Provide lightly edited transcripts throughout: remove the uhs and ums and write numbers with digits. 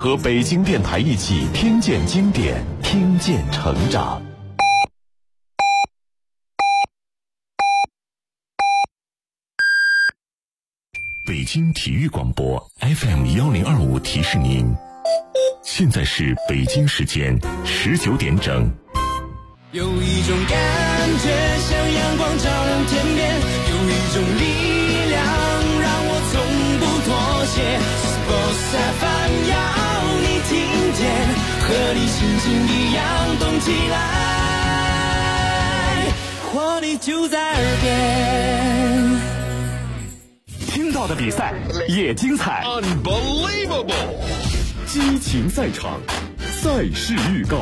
和北京电台一起听见经典，听见成长。北京体育广播 FM1025提示您，现在是北京时间19点整。 有一种感觉像阳光照亮天边，有一种力量让我从不妥协。Sports FM 要你听见，和你心情一样动起来，活力就在耳边。 听到的比赛也精彩 Unbelievable 激情赛场，赛事预告。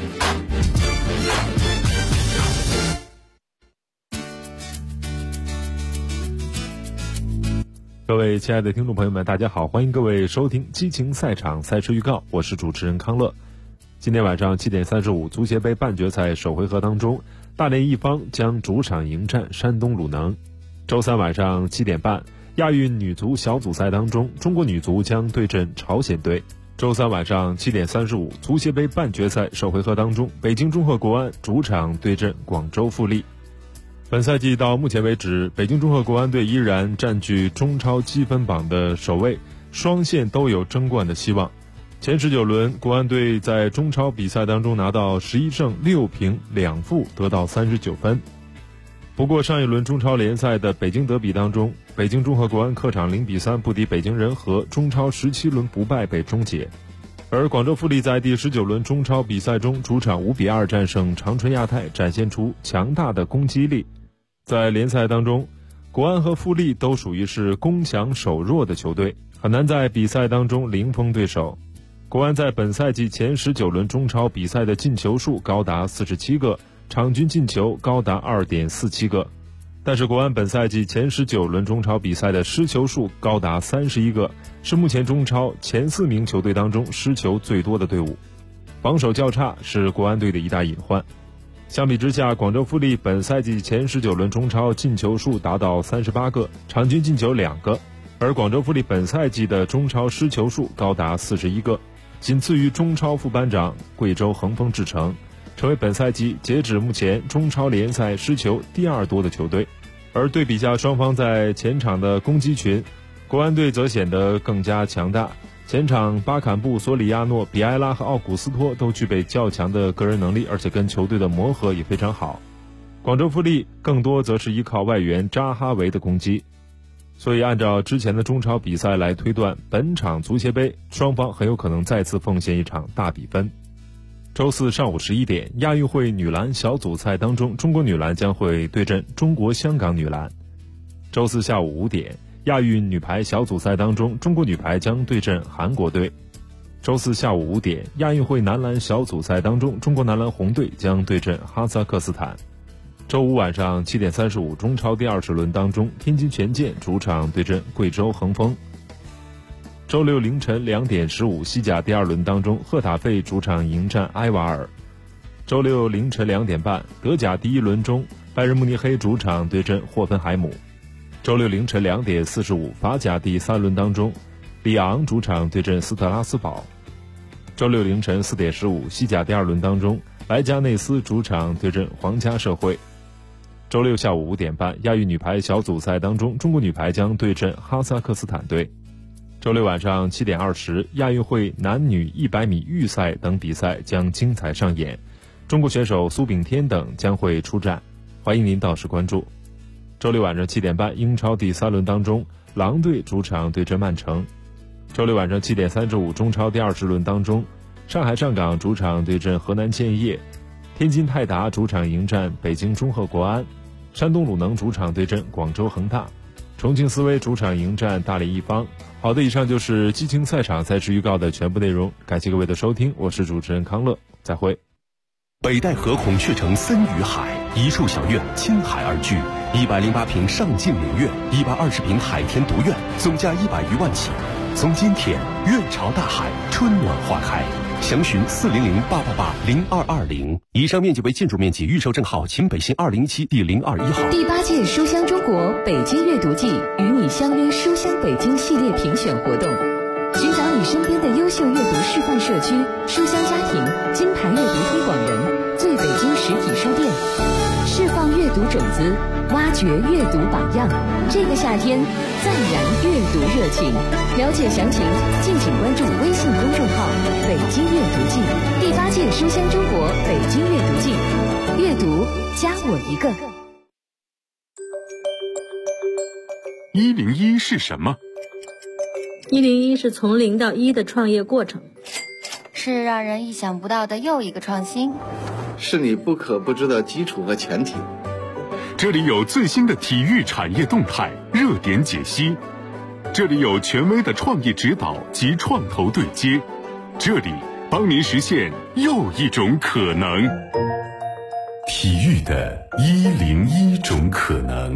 各位亲爱的听众朋友们，大家好，欢迎各位收听激情赛场赛事预告，我是主持人康乐。今天晚上7点35，足协杯半决赛首回合当中，大连一方将主场迎战山东鲁能。周三晚上7点半，亚运女足小组赛当中，中国女足将对阵朝鲜队。周三晚上7点35，足协杯半决赛首回合当中，北京中赫国安主场对阵广州富力。本赛季到目前为止，北京中赫国安队依然占据中超积分榜的首位，双线都有争冠的希望。前19轮，国安队在中超比赛当中拿到11胜6平2负，得到39分。不过上一轮中超联赛的北京德比当中，北京中赫国安客场0比3不敌北京人和，中超17轮不败被终结。而广州富力在第19轮中超比赛中主场5比2战胜长春亚泰，展现出强大的攻击力。在联赛当中，国安和富力都属于是攻强守弱的球队，很难在比赛当中零封对手。国安在本赛季前19轮中超比赛的进球数高达47个，场均进球高达 2.47 个。但是国安本赛季前19轮中超比赛的失球数高达31个，是目前中超前4名球队当中失球最多的队伍。防守较差是国安队的一大隐患。相比之下，广州富力本赛季前19轮中超进球数达到38个，场均进球2个，而广州富力本赛季的中超失球数高达41个，仅次于中超副班长贵州恒丰智诚，成为本赛季截止目前中超联赛失球第2多的球队。而对比下双方在前场的攻击群，国安队则显得更加强大。前场巴坎布、索里亚诺、比埃拉和奥古斯托都具备较强的个人能力，而且跟球队的磨合也非常好。广州富力更多则是依靠外援扎哈维的攻击。所以按照之前的中超比赛来推断，本场足协杯双方很有可能再次奉献一场大比分。周四上午11点，亚运会女篮小组赛当中，中国女篮将会对阵中国香港女篮。周四下午5点，亚运女排小组赛当中，中国女排将对阵韩国队。周四下午5点，亚运会男篮小组赛当中，中国男篮红队将对阵哈萨克斯坦。周五晚上7点35，中超第20轮当中，天津权健主场对阵贵州恒丰。周六凌晨2点15，西甲第2轮当中，赫塔费主场迎战埃瓦尔。周六凌晨2点半，德甲第1轮中，拜仁慕尼黑主场对阵霍芬海姆。周六凌晨2点45，法甲第3轮当中，里昂主场对阵斯特拉斯堡。周六凌晨4点15，西甲第2轮当中，莱加内斯主场对阵皇家社会。周六下午5点半，亚运女排小组赛当中，中国女排将对阵哈萨克斯坦队。周六晚上7点20，亚运会男女100米预赛等比赛将精彩上演，中国选手苏炳添等将会出战，欢迎您到时关注。周六晚上7点半，英超第3轮当中，狼队主场对阵曼城。周六晚上7点35，中超第20轮当中，上海上港主场对阵河南建业，天津泰达主场迎战北京中赫国安，山东鲁能主场对阵广州恒大，重庆斯威主场迎战大连一方。好的，以上就是激情赛场赛事预告的全部内容，感谢各位的收听，我是主持人康乐，再会。 北戴河孔雀城森与海，一处小院倾海而居，108平上镜名苑，120平海天独院，总价100余万起。从今天，院朝大海，春暖花开。详询400-888-0220。以上面积为建筑面积，预售证号秦北信207第021号。 第8届书香中国北京阅读季与你相约书香北京系列评选活动，寻找你身边的优秀阅读事社区、书香家庭、金牌阅读推广人、最北京实体书店，释放阅读种子，挖掘阅读榜样。这个夏天，再燃阅读热情。了解详情，敬请关注微信公众号“北京阅读季”，第8届书香中国北京阅读季，阅读加我一个。 101是什么 ？101是从0到1的创业过程， 是让人意想不到的又一个创新， 是你不可不知的基础和前提。 这里有最新的体育产业动态、热点解析，这里有权威的创业指导及创投对接，这里帮您实现又一种可能。体育的101种可能。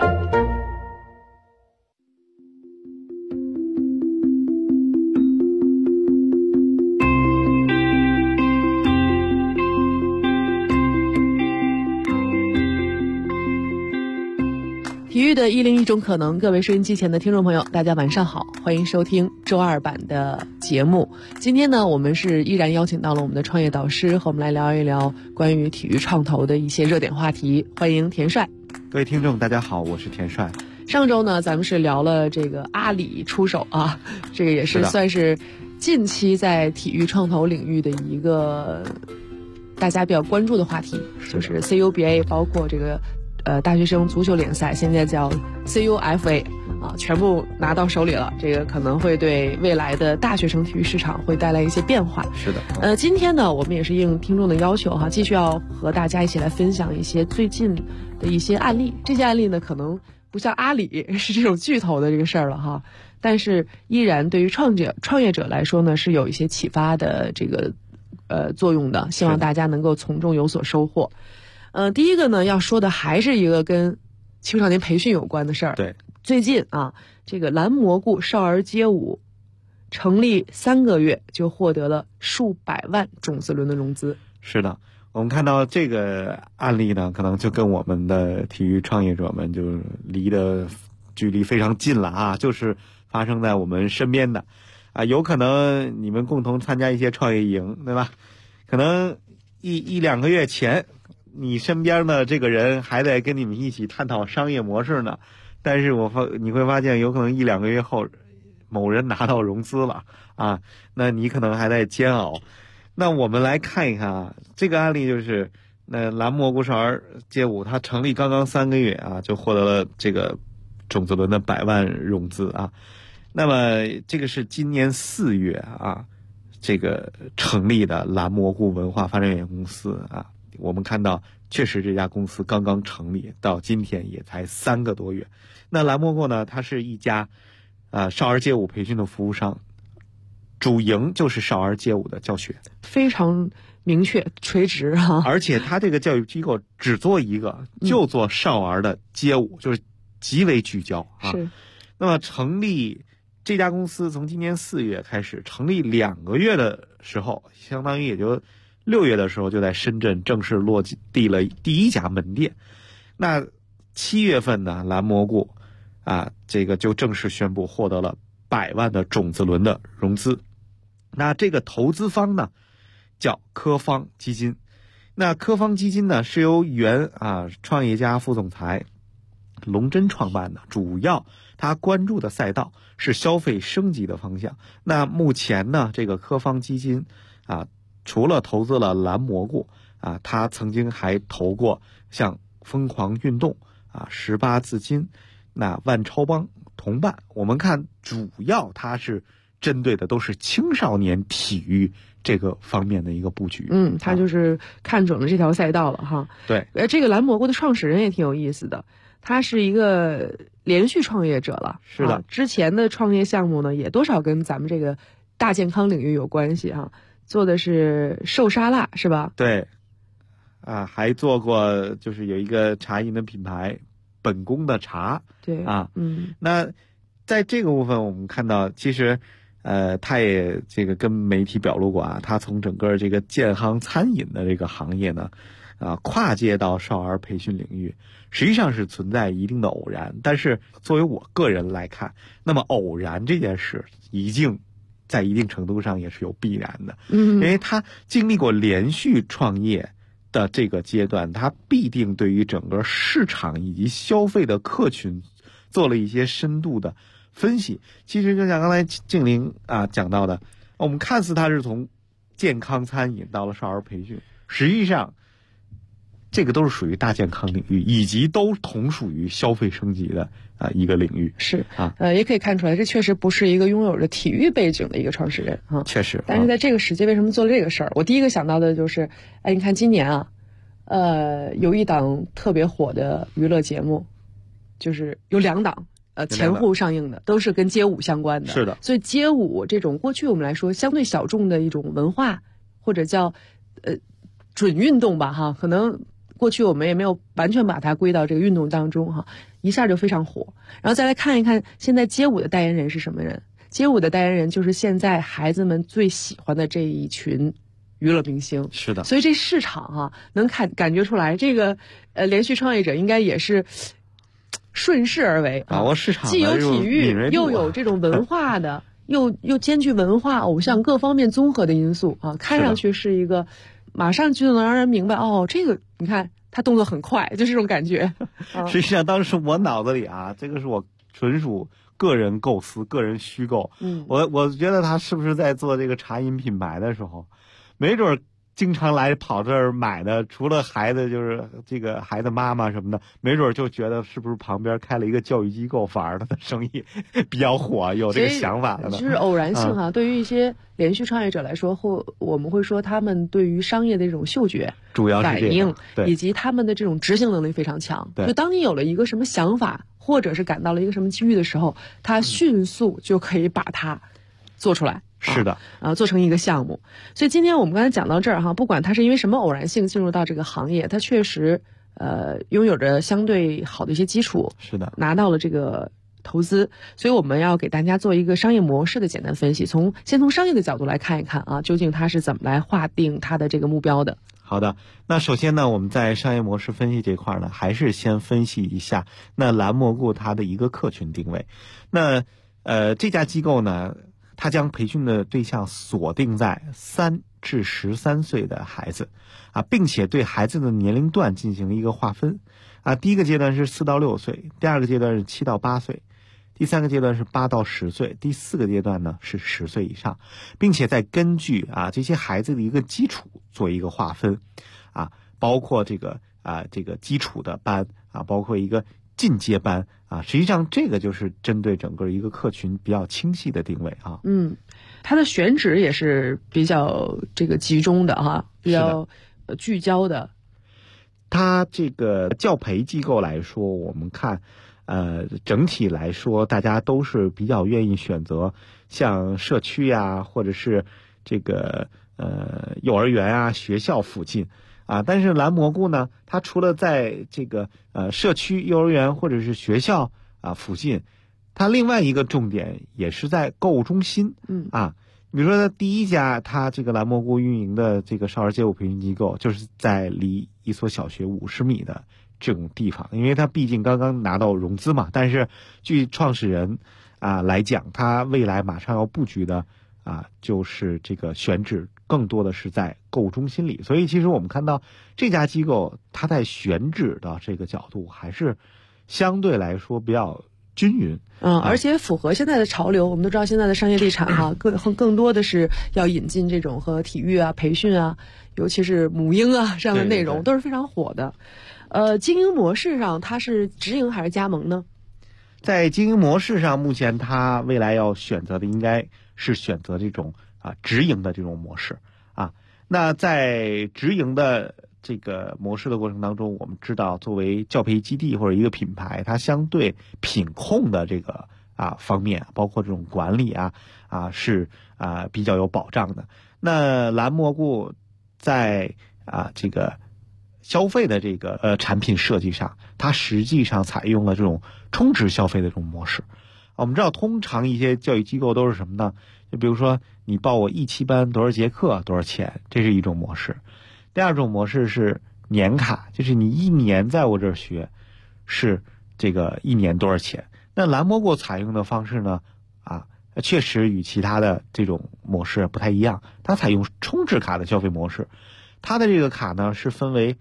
体育的101种可能，各位收音机前的听众朋友，大家晚上好，欢迎收听周二版的节目。今天呢，我们是依然邀请到了我们的创业导师，和我们来聊一聊关于体育创投的一些热点话题。欢迎田帅。 各位听众大家好，我是田帅。 上周呢，咱们是聊了这个阿里出手啊，这个也是算是近期在体育创投领域的一个大家比较关注的话题，就是 CUBA 包括这个大学生足球联赛，现在叫 CUFA 啊，全部拿到手里了。这个可能会对未来的大学生体育市场会带来一些变化。 是的。 今天呢，我们也是应听众的要求哈，继续要和大家一起来分享一些最近的一些案例。这些案例呢，可能不像阿里是这种巨头的这个事儿了哈，但是依然对于创业者来说呢，是有一些启发的这个作用的。希望大家能够从中有所收获。第一个呢，要说的还是一个跟青少年培训有关的事儿。 对， 最近啊，这个蓝蘑菇少儿街舞成立3个月就获得了数百万种子轮的融资。 是的，我们看到这个案例呢，可能就跟我们的体育创业者们就距离非常近了啊，就是发生在我们身边的啊，有可能你们共同参加一些创业营，对吧？可能一两个月前，你身边的这个人还在跟你们一起探讨商业模式呢，但是你会发现有可能1、2个月后，某人拿到融资了啊，那你可能还在煎熬。那我们来看一看啊，这个案例就是那蓝蘑菇少儿街舞，它成立刚刚3个月啊，就获得了这个种子轮的100万融资啊。那么这个是今年4月啊，这个成立的蓝蘑菇文化发展有限公司啊。我们看到确实这家公司刚刚成立，到今天也才3个多月。那蓝蘑菇呢，它是一家少儿街舞培训的服务商，主营就是少儿街舞的教学， 非常明确垂直啊。 而且它这个教育机构只做一个，就做少儿的街舞，就是极为聚焦啊。 是。 那么成立这家公司从今年4月开始，成立2个月的时候，相当于也就6月的时候就在深圳正式落地了第1家门店。那7月份呢，蓝蘑菇啊，这个就正式宣布获得了100万的种子轮的融资。那这个投资方呢，叫科方基金。那科方基金呢，是由原创业家副总裁龙真创办的，主要他关注的赛道是消费升级的方向。那目前呢，这个科方基金啊，除了投资了蓝蘑菇啊，他曾经还投过像疯狂运动啊、18字金、那万超帮、同伴。我们看主要它是针对的都是青少年体育这个方面的一个布局。 他就是看准了这条赛道了哈。 对， 这个蓝蘑菇的创始人也挺有意思的，他是一个连续创业者了。 是的， 之前的创业项目呢，也多少跟咱们这个大健康领域有关系哈。做的是瘦沙拉是吧？ 对，还做过就是有一个茶饮的品牌本宫的茶。 对啊，那在这个部分我们看到，其实他也这个跟媒体表露过啊，他从整个这个健康餐饮的这个行业呢，跨界到少儿培训领域，实际上是存在一定的偶然。但是作为我个人来看，那么偶然这件事已经在一定程度上也是有必然的，因为他经历过连续创业的这个阶段，他必定对于整个市场以及消费的客群做了一些深度的分析。其实就像刚才静玲讲到的，我们看似他是从健康餐饮到了少儿培训，实际上这个都是属于大健康领域，以及都同属于消费升级的一个领域。 是也可以看出来，这确实不是一个拥有着体育背景的一个创始人确实。 但是在这个时期为什么做了这个事儿？我第一个想到的就是，你看今年有一档特别火的娱乐节目，就是有2档前后上映的，都是跟街舞相关的。 是的。 所以街舞这种过去我们来说相对小众的一种文化，或者叫准运动吧可能过去我们也没有完全把它归到这个运动当中一下就非常火。然后再来看一看现在街舞的代言人是什么人？街舞的代言人就是现在孩子们最喜欢的这一群娱乐明星。 是的。 所以这市场能感觉出来，这个连续创业者应该也是顺势而为， 把握市场， 既有体育又有这种文化的又兼具文化偶像各方面综合的因素看上去是一个马上就能让人明白这个你看他动作很快，就这种感觉。 实际上当时我脑子里这个是我纯属个人构思、个人虚构。我觉得他是不是在做这个茶饮品牌的时候，没准经常来跑这儿买的，除了孩子就是这个孩子妈妈什么的，没准就觉得是不是旁边开了一个教育机构，反而他的生意比较火，有这个想法了呢。 就是偶然性对于一些连续创业者来说，我们会说他们对于商业的这种嗅觉主要是反应，以及他们的这种执行能力非常强。就当你有了一个什么想法，或者是感到了一个什么机遇的时候，他迅速就可以把它做出来。 是的做成一个项目。所以今天我们刚才讲到这儿不管他是因为什么偶然性进入到这个行业，他确实拥有着相对好的一些基础。 是的， 拿到了这个投资。所以我们要给大家做一个商业模式的简单分析，先从商业的角度来看一看究竟他是怎么来划定他的这个目标的。 好的，那首先呢，我们在商业模式分析这块呢，还是先分析一下那蓝蘑菇它的一个客群定位。那这家机构呢，他将培训的对象锁定在3至13岁的孩子并且对孩子的年龄段进行了一个划分第一个阶段是4到6岁，第二个阶段是7到8岁，第三个阶段是8到10岁，第四个阶段呢是10岁以上，并且再根据这些孩子的一个基础做一个划分包括这个基础的班包括一个进阶班实际上这个就是针对整个一个客群比较清晰的定位它的选址也是比较这个集中的比较聚焦的。 它这个教培机构来说，我们看整体来说大家都是比较愿意选择像社区或者是这个幼儿园学校附近但是蓝蘑菇呢，它除了在这个社区幼儿园或者是学校附近，它另外一个重点也是在购物中心比如说第一家它这个蓝蘑菇运营的这个少儿街舞培训机构，就是在离一所小学50米的这种地方，因为它毕竟刚刚拿到融资嘛，但是据创始人来讲，他未来马上要布局的就是这个选址更多的是在购物中心里，所以其实我们看到这家机构它在选址的这个角度还是相对来说比较均匀而且符合现在的潮流。我们都知道现在的商业地产更多的是要引进这种和体育培训尤其是母婴这样的内容，都是非常火的。经营模式上它是直营还是加盟呢？ 在经营模式上，目前它未来要选择的应该是选择这种直营的这种模式那在直营的这个模式的过程当中，我们知道作为教培基地或者一个品牌，它相对品控的这个方面，包括这种管理是比较有保障的。那蓝蘑菇在这个消费的这个产品设计上，它实际上采用了这种充值消费的这种模式。我们知道通常一些教育机构都是什么呢？就比如说你报我1期班多少节课多少钱，这是一种模式。第二种模式是年卡，就是你1年在我这儿学是这个1年多少钱。那蓝蘑菇采用的方式呢确实与其他的这种模式不太一样，它采用充值卡的消费模式。它的这个卡呢是分为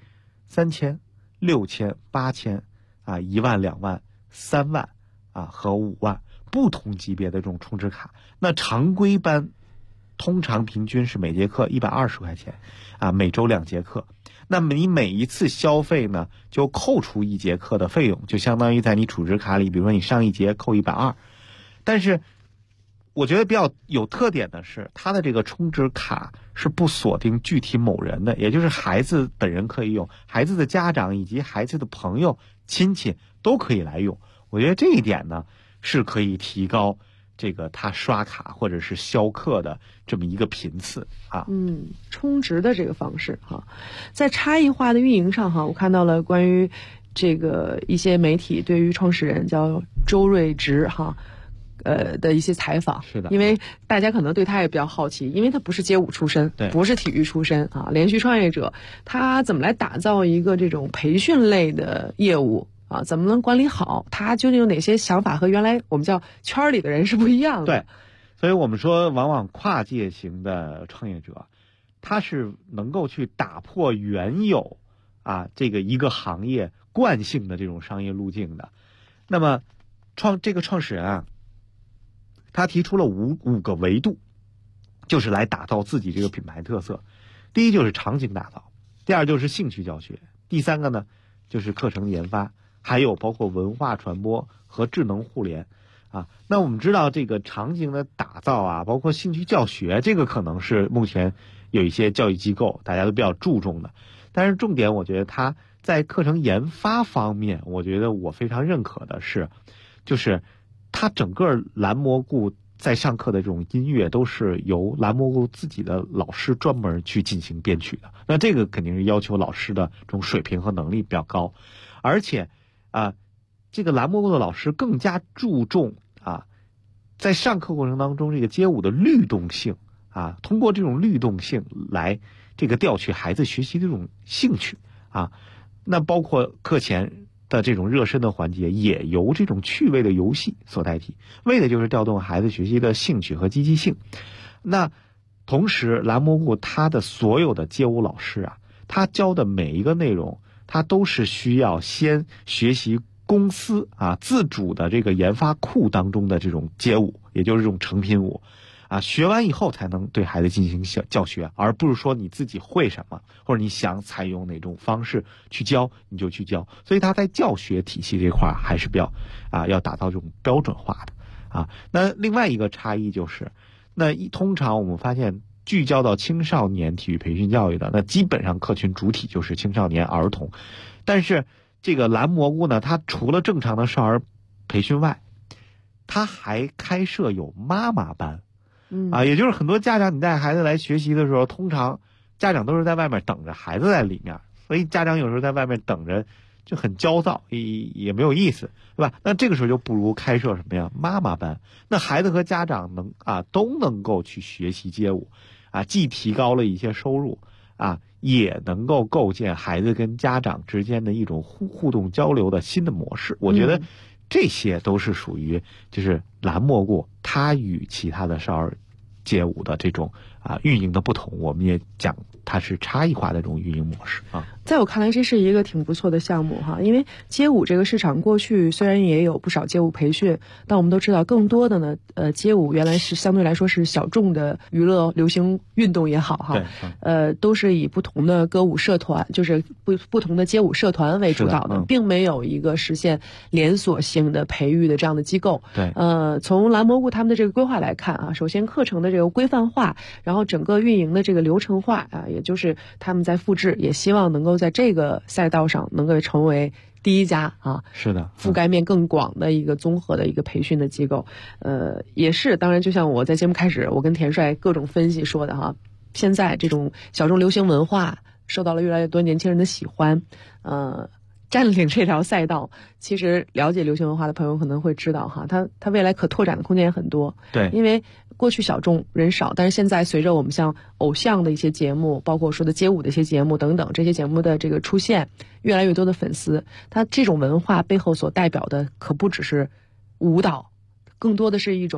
3000、6000、8000啊、1万、2万、3万啊和5万不同级别的这种充值卡。那常规班通常平均是每节课120块钱啊，每周2节课。那么你每一次消费呢，就扣除1节课的费用，就相当于在你储值卡里，比如说你上1节扣120。但是我觉得比较有特点的是，它的这个充值卡是不锁定具体某人的，也就是孩子本人可以用，孩子的家长以及孩子的朋友、亲戚都可以来用。我觉得这一点呢，是可以提高这个他刷卡或者是销课的这么一个频次啊。 充值的这个方式哈，在差异化的运营上哈，我看到了关于这个一些媒体对于创始人叫周瑞植哈。的一些采访， 是的， 因为大家可能对他也比较好奇，因为他不是街舞出身， 对， 不是体育出身啊，连续创业者，他怎么来打造一个这种培训类的业务啊？怎么能管理好？他究竟有哪些想法和原来我们叫圈里的人是不一样的？ 对，所以我们说，往往跨界型的创业者，他是能够去打破原有这个一个行业惯性的这种商业路径的。那么这个创始人啊，他提出了五个维度，就是来打造自己这个品牌特色。第一就是场景打造，第二就是兴趣教学，第三个呢就是课程研发，还有包括文化传播和智能互联啊。那我们知道这个场景的打造啊，包括兴趣教学，这个可能是目前有一些教育机构大家都比较注重的，但是重点我觉得他在课程研发方面，我觉得我非常认可的是，就是他整个蓝蘑菇在上课的这种音乐都是由蓝蘑菇自己的老师专门去进行编曲的，那这个肯定是要求老师的这种水平和能力比较高，而且这个蓝蘑菇的老师更加注重在上课过程当中这个街舞的律动性通过这种律动性来这个调取孩子学习的这种兴趣那包括课前的这种热身的环节也由这种趣味的游戏所代替，为的就是调动孩子学习的兴趣和积极性。那同时蓝蘑菇他的所有的街舞老师他教的每一个内容，他都是需要先学习公司自主的这个研发库当中的这种街舞，也就是这种成品舞学完以后才能对孩子进行教学，而不是说你自己会什么或者你想采用哪种方式去教你就去教。所以他在教学体系这块还是比较要打造这种标准化的那另外一个差异就是，通常我们发现聚焦到青少年体育培训教育的，那基本上客群主体就是青少年儿童，但是这个蓝蘑菇呢，它除了正常的少儿培训外，它还开设有妈妈班也就是很多家长你带孩子来学习的时候，通常家长都是在外面等着，孩子在里面，所以家长有时候在外面等着就很焦躁，也没有意思，对吧？那这个时候就不如开设什么呀？妈妈班，那孩子和家长都能够去学习街舞既提高了一些收入也能够构建孩子跟家长之间的一种互动交流的新的模式。我觉得这些都是属于就是蓝蘑菇它与其他的少儿街舞的这种运营的不同，我们也讲它是差异化的这种运营模式在我看来，这是一个挺不错的项目因为街舞这个市场过去虽然也有不少街舞培训，但我们都知道更多的呢，街舞原来是相对来说是小众的娱乐流行运动也好都是以不同的歌舞社团，就是不同的街舞社团为主导的，并没有一个实现连锁性的培育的这样的机构。 对， 从蓝蘑菇他们的这个规划来看首先课程的这个规范化，然后整个运营的这个流程化也就是他们在复制，也希望能够在这个赛道上能够成为第一家是的， 覆盖面更广的一个综合的一个培训的机构。也是当然就像我在节目开始我跟田帅各种分析说的现在这种小众流行文化受到了越来越多年轻人的喜欢，占领这条赛道，其实了解流行文化的朋友可能会知道它未来可拓展的空间也很多。 对， 因为过去小众人少，但是现在随着我们像偶像的一些节目，包括说的街舞的一些节目等等，这些节目的这个出现，越来越多的粉丝，它这种文化背后所代表的可不只是舞蹈，更多的是一种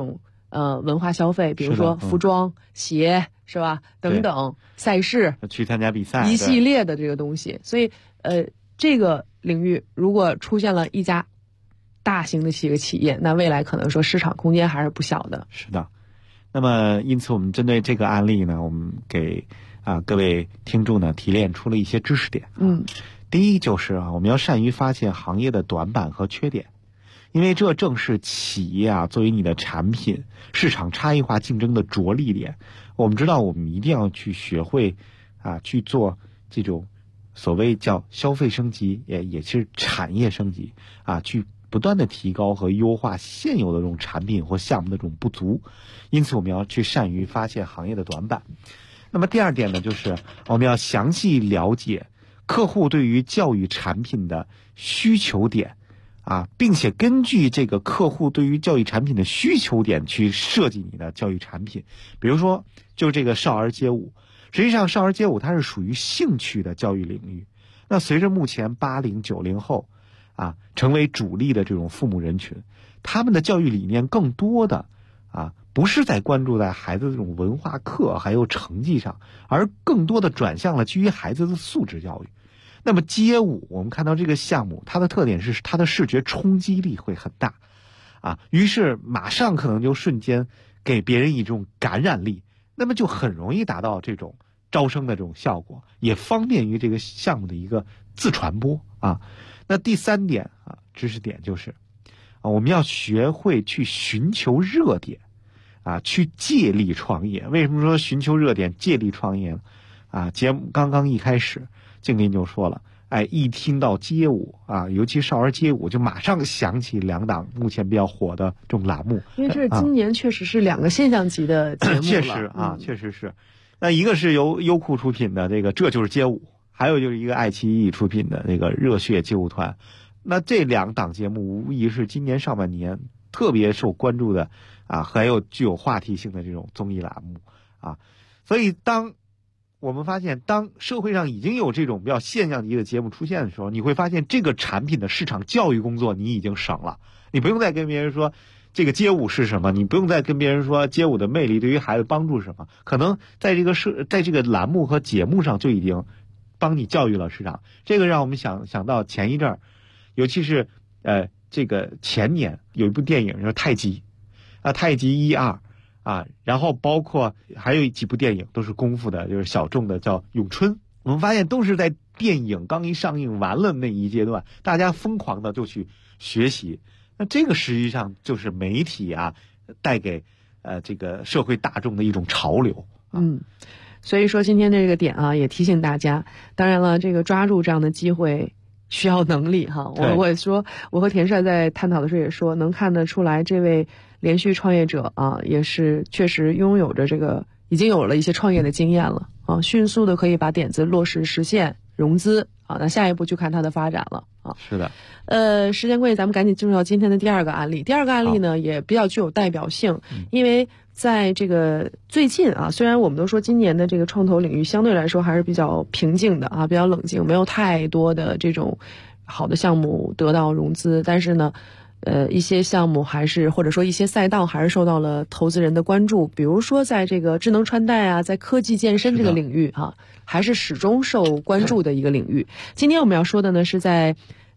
文化消费，比如说服装、鞋，是吧？等等赛事， 去参加比赛， 一系列的这个东西。所以这个领域如果出现了一家大型的一个企业，那未来可能说市场空间还是不小的。 是的。那么因此我们针对这个案例呢，我们给各位听众呢提炼出了一些知识点。第一就是我们要善于发现行业的短板和缺点，因为这正是企业作为你的产品市场差异化竞争的着力点。我们知道我们一定要去学会去做这种所谓叫消费升级，也是产业升级去不断的提高和优化现有的这种产品或项目的这种不足。因此我们要去善于发现行业的短板。那么第二点呢，就是我们要详细了解客户对于教育产品的需求点并且根据这个客户对于教育产品的需求点去设计你的教育产品。比如说就是这个少儿街舞，实际上少儿街舞它是属于兴趣的教育领域。那随着目前80、90后成为主力的这种父母人群，他们的教育理念更多的不是在关注在孩子的这种文化课还有成绩上，而更多的转向了基于孩子的素质教育。那么街舞我们看到这个项目，它的特点是它的视觉冲击力会很大于是马上可能就瞬间给别人一种感染力，那么就很容易达到这种招生的这种效果，也方便于这个项目的一个自传播那第三点知识点就是我们要学会去寻求热点去借力创业。为什么说寻求热点借力创业呢？节目刚刚一开始静林就说了，一听到街舞尤其少儿街舞，就马上想起2档目前比较火的这种栏目。 因为这今年确实是2个现象级的节目了。 确实是。那一个是由优酷出品的这个这就是街舞，还有就是一个爱奇艺出品的这个热血街舞团。那这2档节目无疑是今年上半年特别受关注的还有具有话题性的这种综艺栏目所以当我们发现当社会上已经有这种比较现象级的节目出现的时候，你会发现这个产品的市场教育工作你已经省了。你不用再跟别人说这个街舞是什么，你不用再跟别人说街舞的魅力对于孩子帮助是什么，可能在这个栏目和节目上就已经帮你教育了市场。这个让我们想到前一阵儿，尤其是这个前年有一部电影就是太极太极1、2然后包括还有几部电影都是功夫的，就是小众的叫咏春。我们发现都是在电影刚一上映完了那一阶段，大家疯狂的就去学习。那这个实际上就是媒体带给这个社会大众的一种潮流所以说今天这个点也提醒大家，当然了，这个抓住这样的机会需要能力我也说，我和田帅在探讨的时候也说，能看得出来这位连续创业者也是确实拥有着这个已经有了一些创业的经验了迅速的可以把点子落实实现融资那下一步就看它的发展了是的。 时间关系，咱们赶紧进入到今天的第二个案例。第二个案例呢也比较具有代表性，因为在这个最近虽然我们都说今年的这个创投领域相对来说还是比较平静的比较冷静，没有太多的这种好的项目得到融资，但是呢一些项目还是或者说一些赛道还是受到了投资人的关注，比如说在这个智能穿戴在科技健身这个领域还是始终受关注的一个领域。今天我们要说的呢是在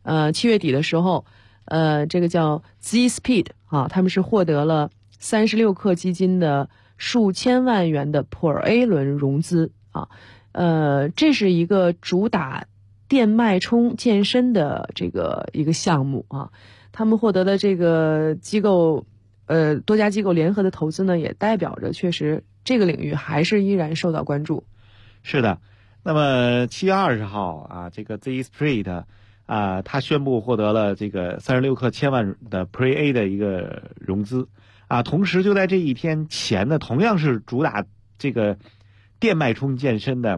7月底的时候这个叫 Z-Speed 他们是获得了36氪基金的数千万元的Pro A 轮融资这是一个主打电脉冲健身的这个一个项目他们获得的这个机构多家机构联合的投资呢，也代表着确实这个领域还是依然受到关注。 是的。那么7月20号这个 Z-Speed他宣布获得了这个36氪千万的 Pre A 的一个融资同时就在这一天前呢，同样是主打这个电脉冲健身的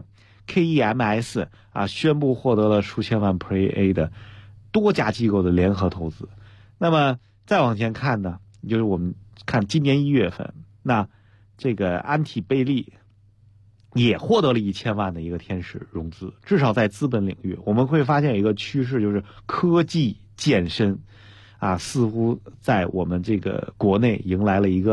KEMS 宣布获得了数千万 Pre A 的多家机构的联合投资。那么再往前看呢，就是我们看今年1月份，那这个安体贝利也获得了1000万的一个天使融资。至少在资本领域，我们会发现有一个趋势，就是科技健身似乎在我们这个国内迎来了一个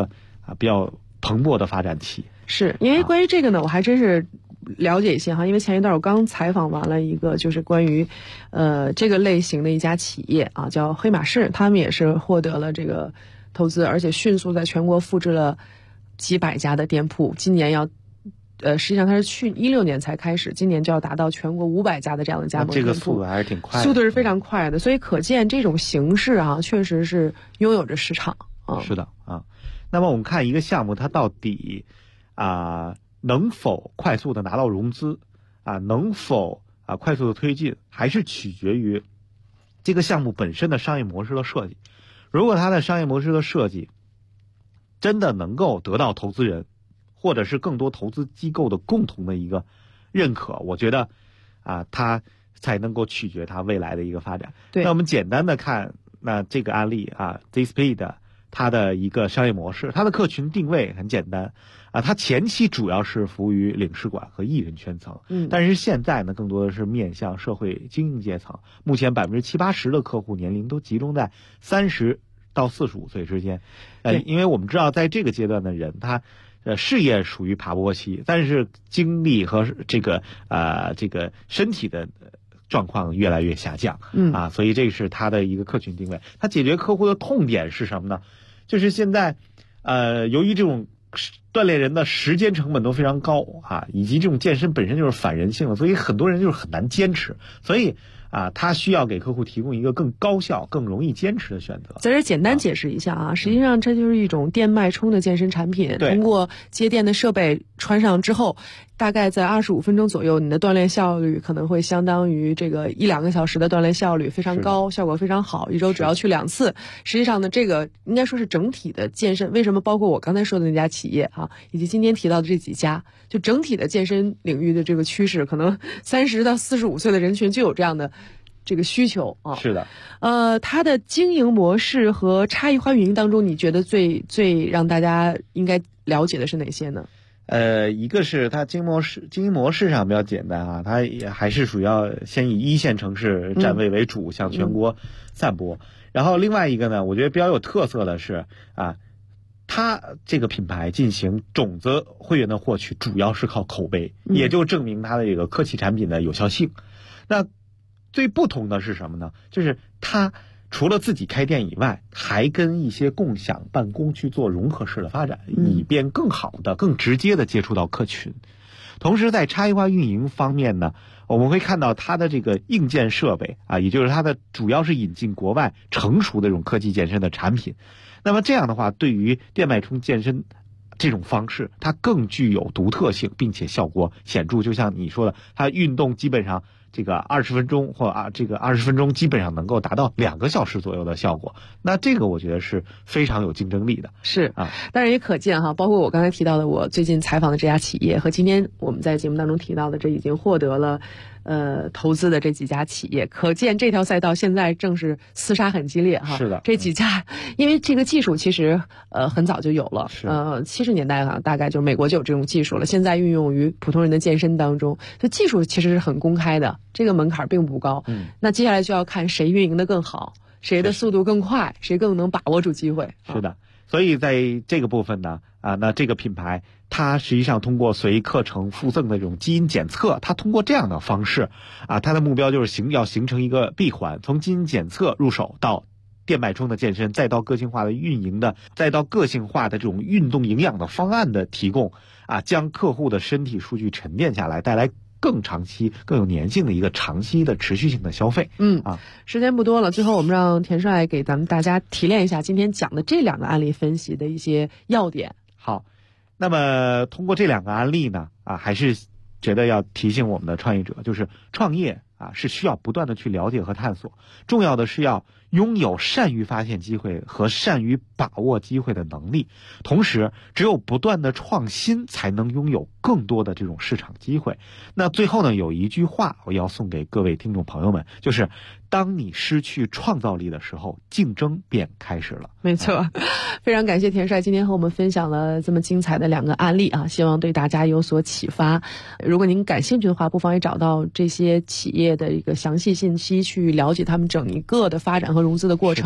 比较蓬勃的发展期。 是因为关于这个呢，我还真是了解一些哈，因为前一段我刚采访完了一个就是关于这个类型的一家企业啊，叫黑马仕，他们也是获得了这个投资，而且迅速在全国复制了几百家的店铺，今年要实际上它是2016年才开始，今年就要达到全国500家的这样的加盟店铺， 这个速度还是挺快的， 速度是非常快的，所以可见这种形式啊，确实是拥有着市场啊。 是的啊。那么我们看一个项目，它到底能否快速的拿到融资能否快速的推进，还是取决于这个项目本身的商业模式的设计。如果它的商业模式的设计真的能够得到投资人或者是更多投资机构的共同的一个认可，我觉得它才能够取决它未来的一个发展。 对， 那我们简单的看那这个案例ZSpeed它的一个商业模式，它的客群定位很简单它前期主要是服务于领事馆和艺人圈层，但是现在呢，更多的是面向社会精英阶层。目前70-80%的客户年龄都集中在30到45岁之间，因为我们知道在这个阶段的人，他事业属于爬坡期，但是精力和这个身体的状况越来越下降，所以这是他的一个客群定位。他解决客户的痛点是什么呢？就是现在由于这种锻炼人的时间成本都非常高以及这种健身本身就是反人性的，所以很多人就是很难坚持，所以他需要给客户提供一个更高效、更容易坚持的选择。 在这简单解释一下实际上这就是一种电脉冲的健身产品，通过接电的设备穿上之后，大概在25分钟左右，你的锻炼效率可能会相当于这个1-2个小时的锻炼效率，非常高，效果非常好，一周只要去2次。实际上呢，这个应该说是整体的健身，为什么包括我刚才说的那家企业以及今天提到的这几家，就整体的健身领域的这个趋势，可能30到45岁的人群就有这样的这个需求是的。 它的经营模式和差异化运营当中，你觉得最让大家应该了解的是哪些呢？ 一个是它经营模式上比较简单它也还是属于要先以1线城市站位为主，向全国散播。然后另外一个呢，我觉得比较有特色的是它这个品牌进行种子会员的获取，主要是靠口碑，也就证明它的这个科技产品的有效性。那最不同的是什么呢？就是它除了自己开店以外，还跟一些共享办公去做融合式的发展，以便更好的、更直接的接触到客群。同时在差异化运营方面呢，我们会看到它的这个硬件设备也就是它的主要是引进国外成熟的这种科技健身的产品。那么这样的话，对于电脉冲健身这种方式，它更具有独特性，并且效果显著。就像你说的，它运动基本上这个20分钟或这个20分钟基本上能够达到2个小时左右的效果。那这个我觉得是非常有竞争力的。 是当然也可见包括我刚才提到的我最近采访的这家企业和今天我们在节目当中提到的这已经获得了投资的这几家企业，可见这条赛道现在正是厮杀很激烈是的， 这几家因为这个技术其实很早就有了，70年代大概就美国就有这种技术了，现在运用于普通人的健身当中，就技术其实是很公开的，这个门槛并不高。那接下来就要看谁运营的更好，谁的速度更快，谁更能把握住机会。 是的，所以在这个部分呢那这个品牌它实际上通过随课程附赠的这种基因检测，它通过这样的方式它的目标就是要形成一个闭环，从基因检测入手到电脉冲的健身，再到个性化的运营的，再到个性化的这种运动营养的方案的提供将客户的身体数据沉淀下来，带来更长期、更有粘性的一个长期的持续性的消费。 时间不多了，最后我们让田帅给咱们大家提炼一下今天讲的这2个案例分析的一些要点。 好，那么通过这2个案例呢还是觉得要提醒我们的创业者，就是创业是需要不断的去了解和探索，重要的是要拥有善于发现机会和善于把握机会的能力，同时只有不断的创新才能拥有更多的这种市场机会。那最后呢，有一句话我要送给各位听众朋友们，就是当你失去创造力的时候，竞争便开始了。 没错，非常感谢田帅今天和我们分享了这么精彩的2个案例希望对大家有所启发。如果您感兴趣的话，不妨也找到这些企业的一个详细信息，去了解他们整一个的发展和融资的过程。